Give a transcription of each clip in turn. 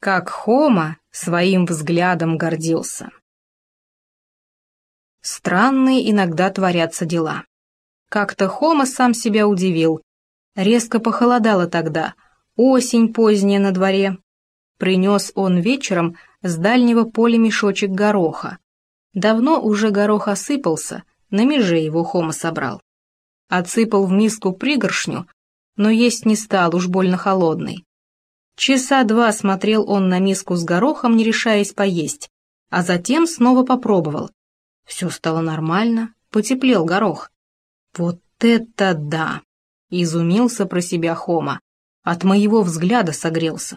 Как Хома своим взглядом гордился. Странные иногда творятся дела. Как-то Хома сам себя удивил. Резко похолодало тогда, осень поздняя на дворе. Принес он вечером с дальнего поля мешочек гороха. Давно уже горох осыпался, на меже его Хома собрал. Отсыпал в миску пригоршню, но есть не стал, уж больно холодный. Часа два смотрел он на миску с горохом, не решаясь поесть, а затем снова попробовал. Все стало нормально, потеплел горох. «Вот это да!» — изумился про себя Хома. «От моего взгляда согрелся».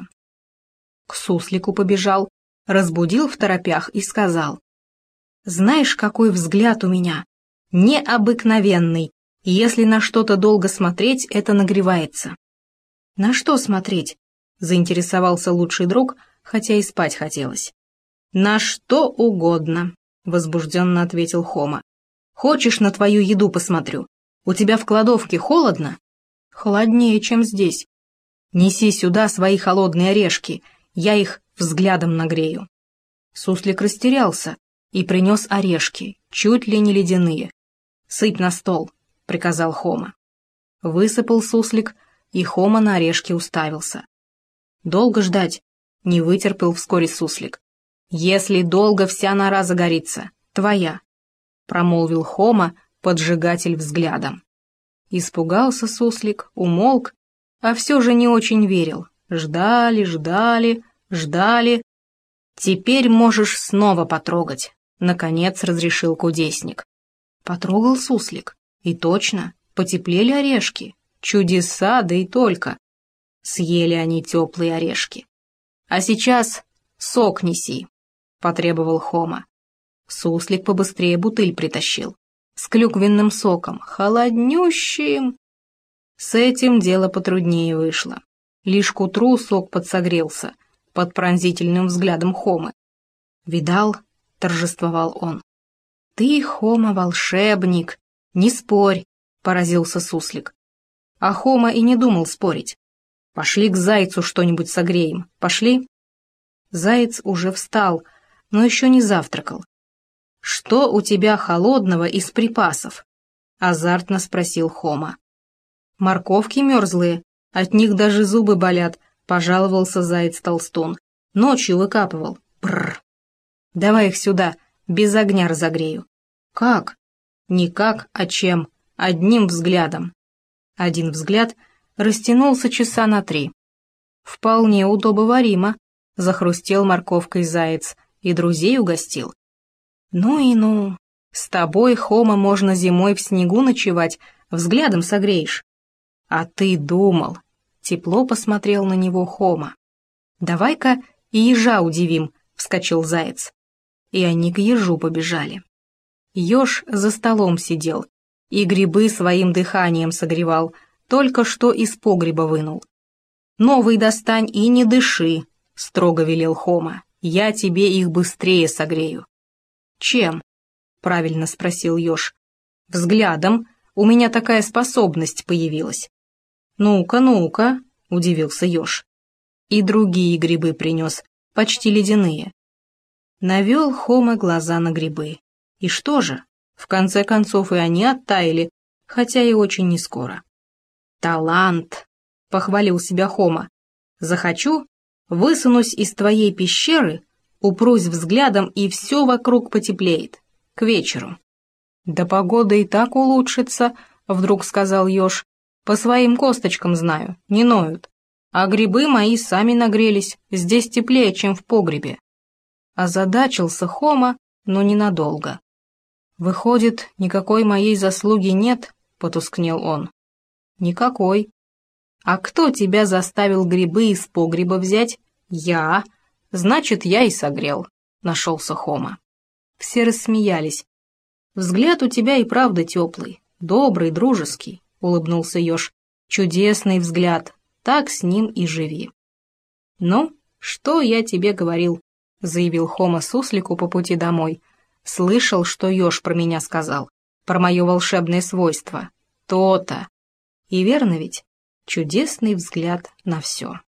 К суслику побежал, разбудил второпях и сказал: «Знаешь, какой взгляд у меня? Необыкновенный, и если на что-то долго смотреть, это нагревается». «На что смотреть?» — заинтересовался лучший друг, хотя и спать хотелось. «На что угодно», — возбужденно ответил Хома. «Хочешь, на твою еду посмотрю? У тебя в кладовке холодно?» «Холоднее, чем здесь». «Неси сюда свои холодные орешки, я их взглядом нагрею». Суслик растерялся и принес орешки, чуть ли не ледяные. «Сыпь на стол», — приказал Хома. Высыпал суслик, и Хома на орешки уставился. «Долго ждать?» — не вытерпел вскоре суслик. «Если долго, вся нора загорится. Твоя», — промолвил Хома, поджигатель взглядом. Испугался суслик, умолк, а все же не очень верил. Ждали, ждали, ждали. «Теперь можешь снова потрогать», — наконец разрешил кудесник. Потрогал суслик, и точно, потеплели орешки. Чудеса, да и только. Съели они теплые орешки. «А сейчас сок неси», — потребовал Хома. Суслик побыстрее бутыль притащил. С клюквенным соком, холоднющим. С этим дело потруднее вышло. Лишь к утру сок подсогрелся под пронзительным взглядом Хомы. «Видал?» — торжествовал он. «Ты, Хома, волшебник, не спорь», — поразился суслик. А Хома и не думал спорить. «Пошли к зайцу что-нибудь согреем, пошли?» Заяц уже встал, но еще не завтракал. «Что у тебя холодного из припасов?» — азартно спросил Хома. «Морковки мерзлые, от них даже зубы болят», — пожаловался заяц-толстун. «Ночью выкапывал. Бррр. Давай их сюда, без огня разогрею». «Как?» «Не как, а чем. Одним взглядом». Один взгляд растянулся часа на 3. «Вполне удобоваримо», — захрустел морковкой заяц и друзей угостил. «Ну и ну, с тобой, Хома, можно зимой в снегу ночевать, взглядом согреешь». «А ты думал», — тепло посмотрел на него Хома. «Давай-ка и ежа удивим», — вскочил заяц. И они к ежу побежали. Еж за столом сидел и грибы своим дыханием согревал, только что из погреба вынул. «Новый достань и не дыши», — строго велел Хома, — «я тебе их быстрее согрею». «Чем?» — правильно спросил еж. «Взглядом, у меня такая способность появилась». «Ну-ка, ну-ка», — удивился еж. И другие грибы принес, почти ледяные. Навел Хома глаза на грибы. И что же? В конце концов и они оттаяли, хотя и очень нескоро. «Талант!» — похвалил себя Хома. «Захочу, высунусь из твоей пещеры, упрусь взглядом, и все вокруг потеплеет. К вечеру». «Да погода и так улучшится», — вдруг сказал еж. «По своим косточкам знаю, не ноют. А грибы мои сами нагрелись, здесь теплее, чем в погребе». Озадачился Хома, но ненадолго. «Выходит, никакой моей заслуги нет?» — потускнел он. «Никакой». «А кто тебя заставил грибы из погреба взять?» «Я. Значит, я и согрел», — нашелся Хома. Все рассмеялись. «Взгляд у тебя и правда теплый, добрый, дружеский», — улыбнулся еж. «Чудесный взгляд, так с ним и живи». «Ну, что я тебе говорил?» — заявил Хома суслику по пути домой. «Слышал, что еж про меня сказал, про мое волшебное свойство. То-то. И верно ведь? Чудесный взгляд на все».